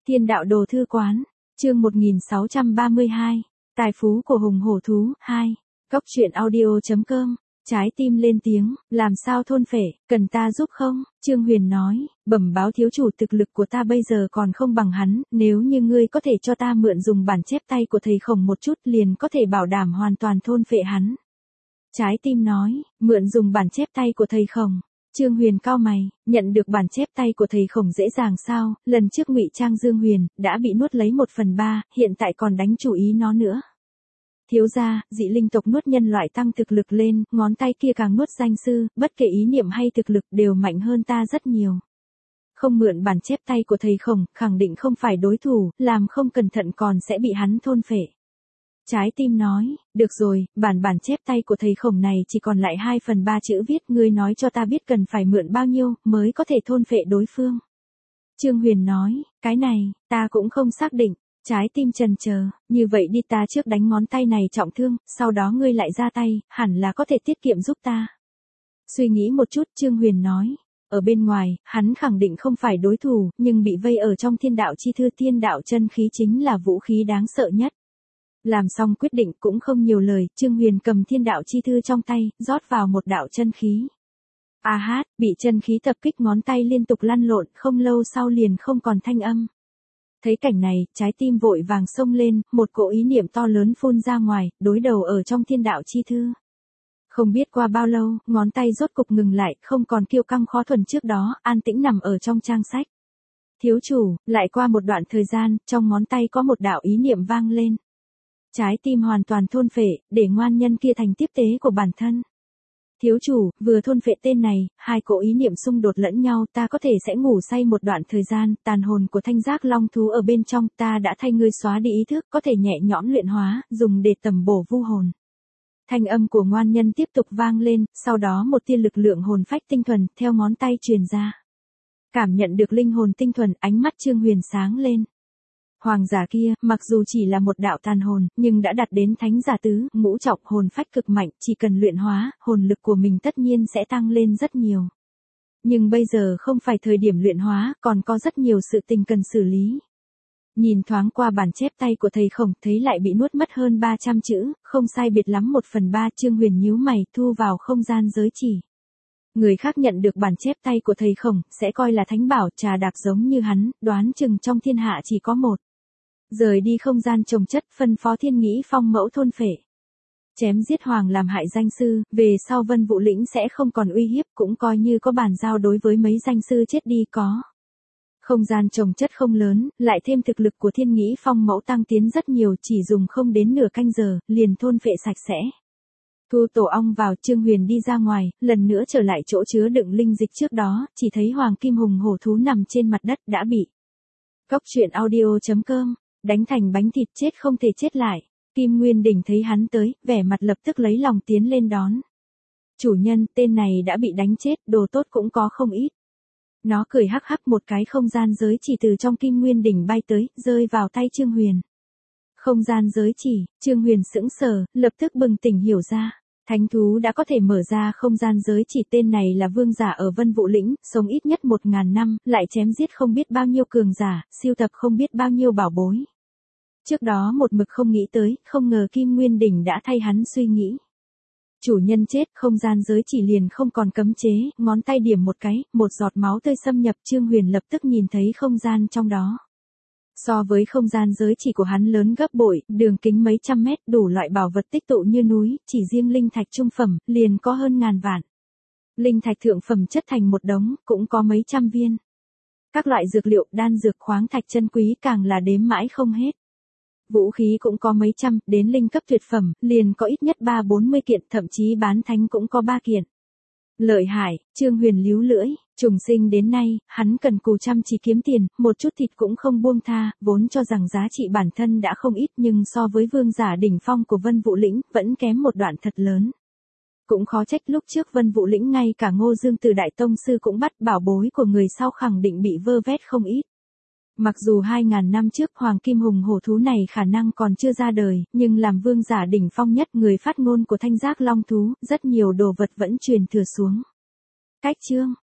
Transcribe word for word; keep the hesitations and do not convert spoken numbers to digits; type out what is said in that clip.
Thiên đạo đồ thư quán, chương một nghìn sáu trăm ba mươi hai, tài phú của hùng hổ thú, hai, Cốc truyện audio chấm com, trái tim lên tiếng, làm sao thôn phệ, cần ta giúp không? Trương Huyền nói, bẩm báo thiếu chủ thực lực của ta bây giờ còn không bằng hắn, nếu như ngươi có thể cho ta mượn dùng bản chép tay của thầy Khổng một chút liền có thể bảo đảm hoàn toàn thôn phệ hắn. Trái tim nói, mượn dùng bản chép tay của thầy Khổng. Trương Huyền cau mày, nhận được bản chép tay của thầy Khổng dễ dàng sao, lần trước ngụy trang Dương Huyền, đã bị nuốt lấy một phần ba, hiện tại còn đánh chủ ý nó nữa. Thiếu gia, dị linh tộc nuốt nhân loại tăng thực lực lên, ngón tay kia càng nuốt danh sư, bất kể ý niệm hay thực lực đều mạnh hơn ta rất nhiều. Không mượn bản chép tay của thầy Khổng, khẳng định không phải đối thủ, làm không cẩn thận còn sẽ bị hắn thôn phệ. Trái tim nói, được rồi, bản bản chép tay của thầy Khổng này chỉ còn lại hai phần ba chữ viết, ngươi nói cho ta biết cần phải mượn bao nhiêu, mới có thể thôn phệ đối phương. Trương Huyền nói, cái này, ta cũng không xác định. Trái tim chần chờ, như vậy đi ta trước đánh ngón tay này trọng thương, sau đó ngươi lại ra tay, hẳn là có thể tiết kiệm giúp ta. Suy nghĩ một chút Trương Huyền nói, ở bên ngoài, hắn khẳng định không phải đối thủ, nhưng bị vây ở trong thiên đạo chi thư, thiên đạo chân khí chính là vũ khí đáng sợ nhất. Làm xong quyết định cũng không nhiều lời, Trương Huyền cầm thiên đạo chi thư trong tay, rót vào một đạo chân khí. A hát, bị chân khí tập kích ngón tay liên tục lăn lộn, không lâu sau liền không còn thanh âm. Thấy cảnh này, trái tim vội vàng xông lên, một cỗ ý niệm to lớn phun ra ngoài, đối đầu ở trong thiên đạo chi thư. Không biết qua bao lâu, ngón tay rốt cục ngừng lại, không còn kiêu căng khó thuần trước đó, an tĩnh nằm ở trong trang sách. Thiếu chủ, lại qua một đoạn thời gian, trong ngón tay có một đạo ý niệm vang lên. Trái tim hoàn toàn thôn phệ, để ngoan nhân kia thành tiếp tế của bản thân. Thiếu chủ, vừa thôn phệ tên này, hai cỗ ý niệm xung đột lẫn nhau, ta có thể sẽ ngủ say một đoạn thời gian, tàn hồn của thanh giác long thú ở bên trong, ta đã thay ngươi xóa đi ý thức, có thể nhẹ nhõm luyện hóa, dùng để tầm bổ vu hồn. Thanh âm của ngoan nhân tiếp tục vang lên, sau đó một tia lực lượng hồn phách tinh thuần, theo ngón tay truyền ra. Cảm nhận được linh hồn tinh thuần, ánh mắt Trương Huyền sáng lên. Hoàng giả kia, mặc dù chỉ là một đạo tàn hồn, nhưng đã đạt đến thánh giả tứ, ngũ trọng hồn phách cực mạnh, chỉ cần luyện hóa, hồn lực của mình tất nhiên sẽ tăng lên rất nhiều. Nhưng bây giờ không phải thời điểm luyện hóa, còn có rất nhiều sự tình cần xử lý. Nhìn thoáng qua bản chép tay của thầy Khổng, thấy lại bị nuốt mất hơn ba trăm chữ, không sai biệt lắm một phần ba, Trương Huyền nhíu mày, thu vào không gian giới chỉ. Người khác nhận được bản chép tay của thầy Khổng, sẽ coi là thánh bảo, trà đạp giống như hắn, đoán chừng trong thiên hạ chỉ có một. Rời đi không gian trồng chất, phân phó Thiên Nghĩ Phong mẫu thôn phệ. Chém giết hoàng làm hại danh sư, về sau Vân Vũ Lĩnh sẽ không còn uy hiếp, cũng coi như có bàn giao đối với mấy danh sư chết đi có. Không gian trồng chất không lớn, lại thêm thực lực của Thiên Nghĩ Phong mẫu tăng tiến rất nhiều, chỉ dùng không đến nửa canh giờ, liền thôn phệ sạch sẽ. Thu tổ ong vào, Trương Huyền đi ra ngoài, lần nữa trở lại chỗ chứa đựng linh dịch trước đó, chỉ thấy hoàng kim hùng hổ thú nằm trên mặt đất đã bị. Cốc truyện audio chấm com, đánh thành bánh thịt chết không thể chết lại. Kim Nguyên Đỉnh thấy hắn tới, vẻ mặt lập tức lấy lòng tiến lên đón. Chủ nhân, tên này đã bị đánh chết, đồ tốt cũng có không ít. Nó cười hắc hắc, một cái không gian giới chỉ từ trong Kim Nguyên Đỉnh bay tới, rơi vào tay Trương Huyền. Không gian giới chỉ, Trương Huyền sững sờ, lập tức bừng tỉnh hiểu ra. Thánh thú đã có thể mở ra không gian giới chỉ, tên này là vương giả ở Vân Vũ Lĩnh, sống ít nhất một ngàn năm, lại chém giết không biết bao nhiêu cường giả, siêu tập không biết bao nhiêu bảo bối. Trước đó một mực không nghĩ tới, không ngờ Kim Nguyên Đỉnh đã thay hắn suy nghĩ. Chủ nhân chết, không gian giới chỉ liền không còn cấm chế, ngón tay điểm một cái, một giọt máu tươi xâm nhập, Trương Huyền lập tức nhìn thấy không gian trong đó. So với không gian giới chỉ của hắn lớn gấp bội, đường kính mấy trăm mét, đủ loại bảo vật tích tụ như núi, chỉ riêng linh thạch trung phẩm, liền có hơn ngàn vạn. Linh thạch thượng phẩm chất thành một đống, cũng có mấy trăm viên. Các loại dược liệu, đan dược, khoáng thạch chân quý càng là đếm mãi không hết. Vũ khí cũng có mấy trăm, đến linh cấp tuyệt phẩm, liền có ít nhất ba bốn mươi kiện, thậm chí bán thánh cũng có ba kiện. Lợi hại, Trương Huyền líu lưỡi, trùng sinh đến nay, hắn cần cù chăm chỉ kiếm tiền, một chút thịt cũng không buông tha, vốn cho rằng giá trị bản thân đã không ít nhưng so với vương giả đỉnh phong của Vân Vũ Lĩnh, vẫn kém một đoạn thật lớn. Cũng khó trách lúc trước Vân Vũ Lĩnh ngay cả Ngô Dương từ Đại Tông Sư cũng bắt, bảo bối của người sau khẳng định bị vơ vét không ít. Mặc dù hai ngàn năm trước Hoàng Kim Hùng hổ thú này khả năng còn chưa ra đời, nhưng làm vương giả đỉnh phong nhất, người phát ngôn của thanh giác long thú, rất nhiều đồ vật vẫn truyền thừa xuống. Cách chương